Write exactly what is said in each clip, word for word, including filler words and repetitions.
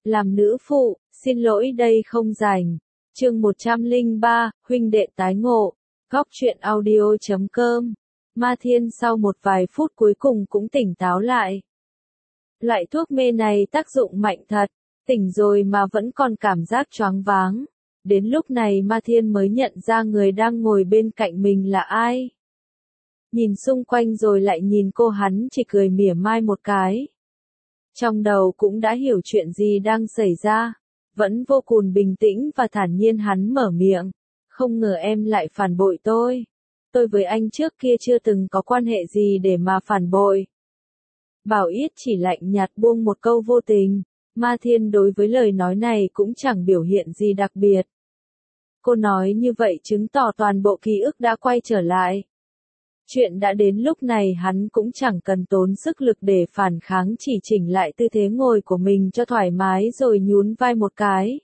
Làm nữ phụ, xin lỗi đây không rảnh. Chương một trăm lẻ ba, huynh đệ tái ngộ. Góc truyện audio chấm com. Ma Thiên sau một vài phút cuối cùng cũng tỉnh táo lại. Loại thuốc mê này tác dụng mạnh thật, tỉnh rồi mà vẫn còn cảm giác choáng váng. Đến lúc này Ma Thiên mới nhận ra người đang ngồi bên cạnh mình là ai. Nhìn xung quanh rồi lại nhìn cô, hắn chỉ cười mỉa mai một cái. Trong đầu cũng đã hiểu chuyện gì đang xảy ra, vẫn vô cùng bình tĩnh và thản nhiên hắn mở miệng. Không ngờ em lại phản bội tôi. Tôi với anh trước kia chưa từng có quan hệ gì để mà phản bội. Bảo Yết chỉ lạnh nhạt buông một câu vô tình. Ma Thiên đối với lời nói này cũng chẳng biểu hiện gì đặc biệt. Cô nói như vậy chứng tỏ toàn bộ ký ức đã quay trở lại. Chuyện đã đến lúc này hắn cũng chẳng cần tốn sức lực để phản kháng, chỉ chỉnh lại tư thế ngồi của mình cho thoải mái rồi nhún vai một cái.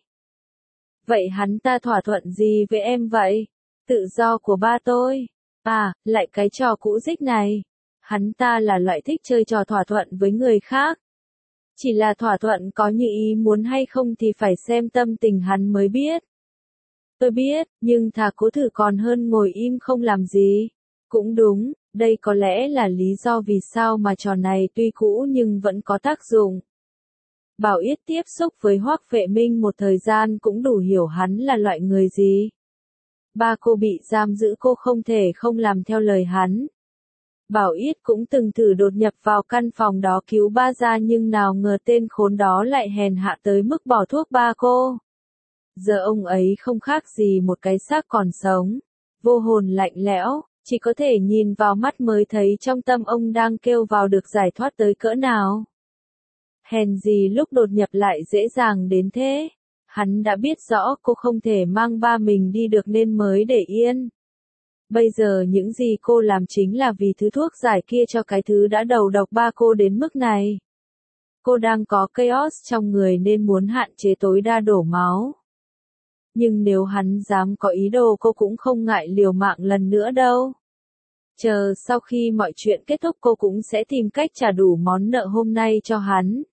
Vậy hắn ta thỏa thuận gì với em vậy? Tự do của ba tôi. À, lại cái trò cũ rích này. Hắn ta là loại thích chơi trò thỏa thuận với người khác. Chỉ là thỏa thuận có như ý muốn hay không thì phải xem tâm tình hắn mới biết. Tôi biết, nhưng thà cố thử còn hơn ngồi im không làm gì. Cũng đúng, đây có lẽ là lý do vì sao mà trò này tuy cũ nhưng vẫn có tác dụng. Bảo Yết tiếp xúc với Hoắc Vệ Minh một thời gian cũng đủ hiểu hắn là loại người gì. Ba cô bị giam giữ, cô không thể không làm theo lời hắn. Bảo Yết cũng từng thử đột nhập vào căn phòng đó cứu ba ra, nhưng nào ngờ tên khốn đó lại hèn hạ tới mức bỏ thuốc ba cô. Giờ ông ấy không khác gì một cái xác còn sống, vô hồn lạnh lẽo, chỉ có thể nhìn vào mắt mới thấy trong tâm ông đang kêu vào được giải thoát tới cỡ nào. Hèn gì lúc đột nhập lại dễ dàng đến thế. Hắn đã biết rõ cô không thể mang ba mình đi được nên mới để yên. Bây giờ những gì cô làm chính là vì thứ thuốc giải kia cho cái thứ đã đầu độc ba cô đến mức này. Cô đang có chaos trong người nên muốn hạn chế tối đa đổ máu. Nhưng nếu hắn dám có ý đồ cô cũng không ngại liều mạng lần nữa đâu. Chờ sau khi mọi chuyện kết thúc cô cũng sẽ tìm cách trả đủ món nợ hôm nay cho hắn.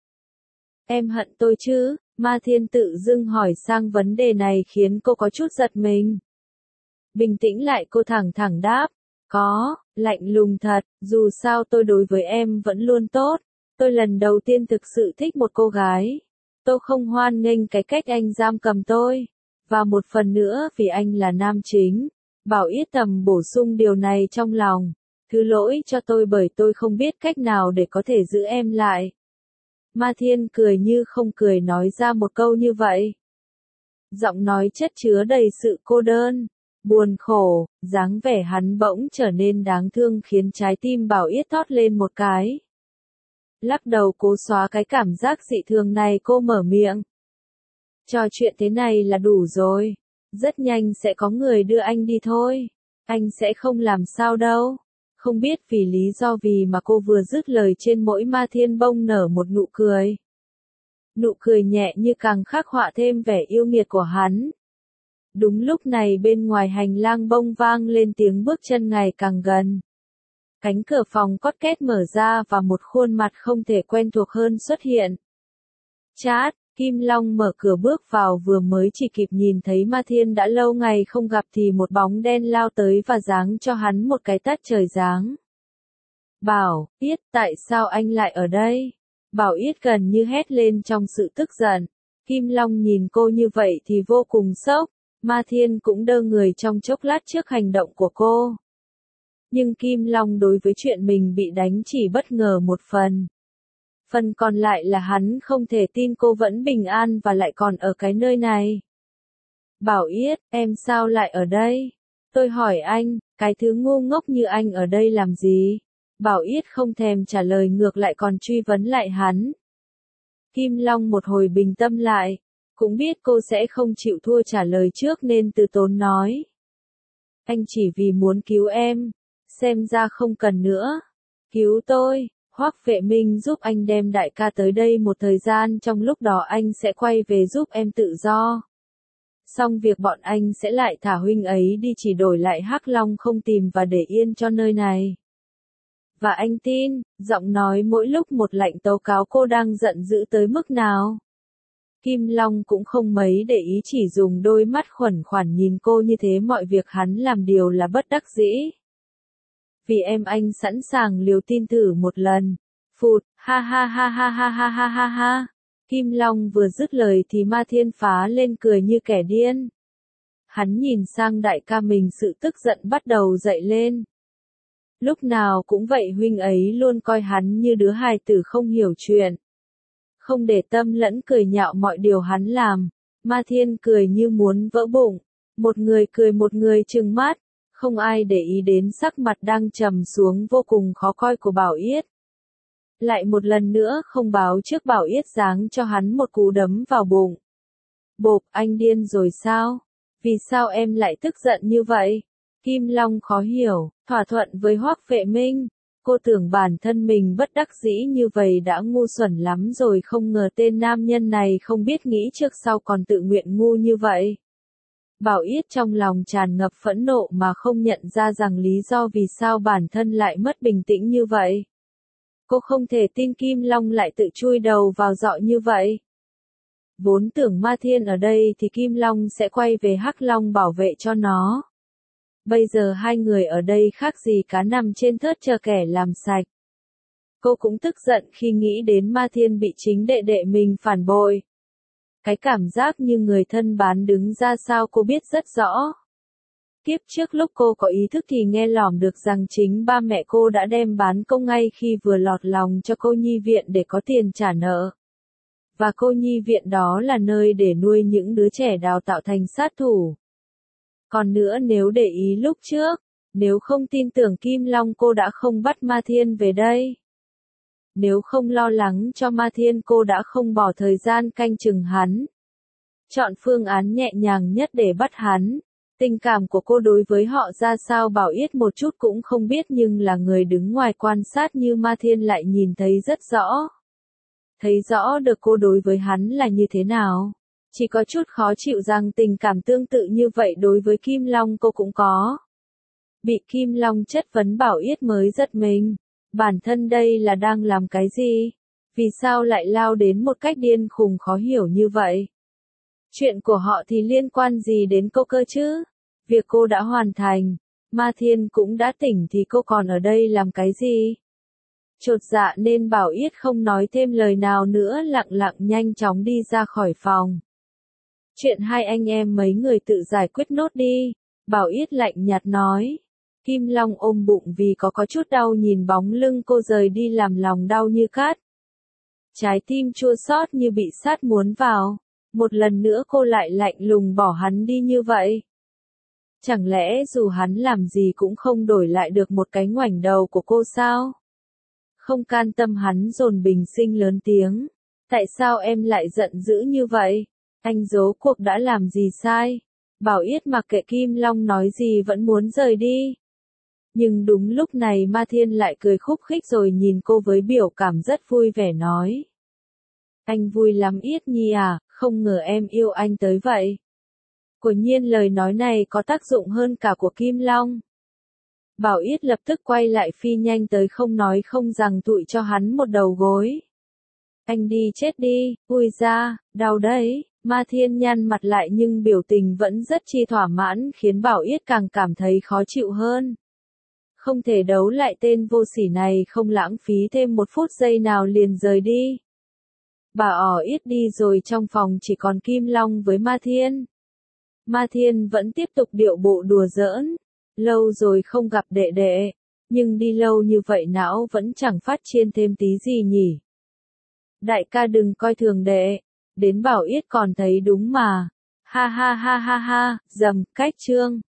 Em hận tôi chứ? Ma Thiên tự dưng hỏi sang vấn đề này khiến cô có chút giật mình. Bình tĩnh lại cô thẳng thẳng đáp. Có, lạnh lùng thật, dù sao tôi đối với em vẫn luôn tốt. Tôi lần đầu tiên thực sự thích một cô gái. Tôi không hoan nghênh cái cách anh giam cầm tôi. Và một phần nữa vì anh là nam chính. Bảo Yết thầm bổ sung điều này trong lòng. Thứ lỗi cho tôi bởi tôi không biết cách nào để có thể giữ em lại. Ma Thiên cười như không cười nói ra một câu như vậy. Giọng nói chất chứa đầy sự cô đơn, buồn khổ, dáng vẻ hắn bỗng trở nên đáng thương khiến trái tim Bảo Yết thót lên một cái. Lắc đầu cố xóa cái cảm giác dị thường này, cô mở miệng. Trò chuyện thế này là đủ rồi. Rất nhanh sẽ có người đưa anh đi thôi. Anh sẽ không làm sao đâu. Không biết vì lý do vì mà cô vừa dứt lời trên mỗi Ma Thiên bông nở một nụ cười. Nụ cười nhẹ như càng khắc họa thêm vẻ yêu nghiệt của hắn. Đúng lúc này bên ngoài hành lang bông vang lên tiếng bước chân ngày càng gần. Cánh cửa phòng cót két mở ra và một khuôn mặt không thể quen thuộc hơn xuất hiện. Chát, Kim Long mở cửa bước vào, vừa mới chỉ kịp nhìn thấy Ma Thiên đã lâu ngày không gặp thì một bóng đen lao tới và giáng cho hắn một cái tát trời giáng. Bảo Yết, tại sao anh lại ở đây? Bảo Yết gần như hét lên trong sự tức giận. Kim Long nhìn cô như vậy thì vô cùng sốc. Ma Thiên cũng đơ người trong chốc lát trước hành động của cô. Nhưng Kim Long đối với chuyện mình bị đánh chỉ bất ngờ một phần. Phần còn lại là hắn không thể tin cô vẫn bình an và lại còn ở cái nơi này. Bảo Yết, em sao lại ở đây? Tôi hỏi anh, cái thứ ngu ngốc như anh ở đây làm gì? Bảo Yết không thèm trả lời, ngược lại còn truy vấn lại hắn. Kim Long một hồi bình tâm lại, cũng biết cô sẽ không chịu thua trả lời trước nên từ tốn nói. Anh chỉ vì muốn cứu em, xem ra không cần nữa. Cứu tôi? Hoắc Vệ Minh giúp anh đem đại ca tới đây một thời gian, trong lúc đó anh sẽ quay về giúp em tự do. Xong việc bọn anh sẽ lại thả huynh ấy đi, chỉ đổi lại Hắc Long không tìm và để yên cho nơi này. Và anh tin, giọng nói mỗi lúc một lạnh tố cáo cô đang giận dữ tới mức nào. Kim Long cũng không mấy để ý, chỉ dùng đôi mắt khuẩn khoản nhìn cô như thế, mọi việc hắn làm đều là bất đắc dĩ. Vì em anh sẵn sàng liều tin thử một lần. Phụt, ha ha ha ha ha ha ha ha ha. Kim Long vừa dứt lời thì Ma Thiên phá lên cười như kẻ điên. Hắn nhìn sang đại ca mình, sự tức giận bắt đầu dậy lên. Lúc nào cũng vậy, huynh ấy luôn coi hắn như đứa hài tử không hiểu chuyện. Không để tâm lẫn cười nhạo mọi điều hắn làm. Ma Thiên cười như muốn vỡ bụng. Một người cười một người trừng mắt. Không ai để ý đến sắc mặt đang trầm xuống vô cùng khó coi của Bảo Yết. Lại một lần nữa không báo trước, Bảo Yết giáng cho hắn một cú đấm vào bụng. Bộp, anh điên rồi sao? Vì sao em lại tức giận như vậy? Kim Long khó hiểu, thỏa thuận với Hoắc Vệ Minh. Cô tưởng bản thân mình bất đắc dĩ như vậy đã ngu xuẩn lắm rồi, không ngờ tên nam nhân này không biết nghĩ trước sau còn tự nguyện ngu như vậy. Bảo Yết trong lòng tràn ngập phẫn nộ mà không nhận ra rằng lý do vì sao bản thân lại mất bình tĩnh như vậy. Cô không thể tin Kim Long lại tự chui đầu vào dọ như vậy. Vốn tưởng Ma Thiên ở đây thì Kim Long sẽ quay về Hắc Long bảo vệ cho nó. Bây giờ hai người ở đây khác gì cá nằm trên thớt chờ kẻ làm sạch. Cô cũng tức giận khi nghĩ đến Ma Thiên bị chính đệ đệ mình phản bội. Cái cảm giác như người thân bán đứng ra sao cô biết rất rõ. Kiếp trước lúc cô có ý thức thì nghe lỏm được rằng chính ba mẹ cô đã đem bán công ngay khi vừa lọt lòng cho cô nhi viện để có tiền trả nợ. Và cô nhi viện đó là nơi để nuôi những đứa trẻ đào tạo thành sát thủ. Còn nữa, nếu để ý lúc trước, nếu không tin tưởng Kim Long cô đã không bắt Ma Thiên về đây. Nếu không lo lắng cho Ma Thiên cô đã không bỏ thời gian canh chừng hắn. Chọn phương án nhẹ nhàng nhất để bắt hắn. Tình cảm của cô đối với họ ra sao Bảo Yết một chút cũng không biết, nhưng là người đứng ngoài quan sát như Ma Thiên lại nhìn thấy rất rõ. Thấy rõ được cô đối với hắn là như thế nào. Chỉ có chút khó chịu rằng tình cảm tương tự như vậy đối với Kim Long cô cũng có. Bị Kim Long chất vấn Bảo Yết mới giật mình. Bản thân đây là đang làm cái gì? Vì sao lại lao đến một cách điên khùng khó hiểu như vậy? Chuyện của họ thì liên quan gì đến cô cơ chứ? Việc cô đã hoàn thành, Ma Thiên cũng đã tỉnh thì cô còn ở đây làm cái gì? Chột dạ nên Bảo Yết không nói thêm lời nào nữa, lặng lặng nhanh chóng đi ra khỏi phòng. Chuyện hai anh em mấy người tự giải quyết nốt đi, Bảo Yết lạnh nhạt nói. Kim Long ôm bụng vì có có chút đau nhìn bóng lưng cô rời đi làm lòng đau như cát. Trái tim chua xót như bị sát muốn vào. Một lần nữa cô lại lạnh lùng bỏ hắn đi như vậy. Chẳng lẽ dù hắn làm gì cũng không đổi lại được một cái ngoảnh đầu của cô sao? Không can tâm hắn dồn bình sinh lớn tiếng. Tại sao em lại giận dữ như vậy? Anh rốt cuộc đã làm gì sai? Bảo Yết mặc kệ Kim Long nói gì vẫn muốn rời đi. Nhưng đúng lúc này Ma Thiên lại cười khúc khích rồi nhìn cô với biểu cảm rất vui vẻ nói. Anh vui lắm Yết Nhi à, không ngờ em yêu anh tới vậy. Quả nhiên lời nói này có tác dụng hơn cả của Kim Long. Bảo Yết lập tức quay lại phi nhanh tới, không nói không rằng tụi cho hắn một đầu gối. Anh đi chết đi, ui ra, đau đấy. Ma Thiên nhăn mặt lại nhưng biểu tình vẫn rất chi thỏa mãn, khiến Bảo Yết càng cảm thấy khó chịu hơn. Không thể đấu lại tên vô sỉ này, không lãng phí thêm một phút giây nào liền rời đi. Bà ỏ Yết đi rồi, trong phòng chỉ còn Kim Long với Ma Thiên. Ma Thiên vẫn tiếp tục điệu bộ đùa giỡn. Lâu rồi không gặp đệ đệ, nhưng đi lâu như vậy não vẫn chẳng phát chiên thêm tí gì nhỉ. Đại ca đừng coi thường đệ, đến Bảo Yết còn thấy đúng mà. Ha ha ha ha ha, dầm, cách chương.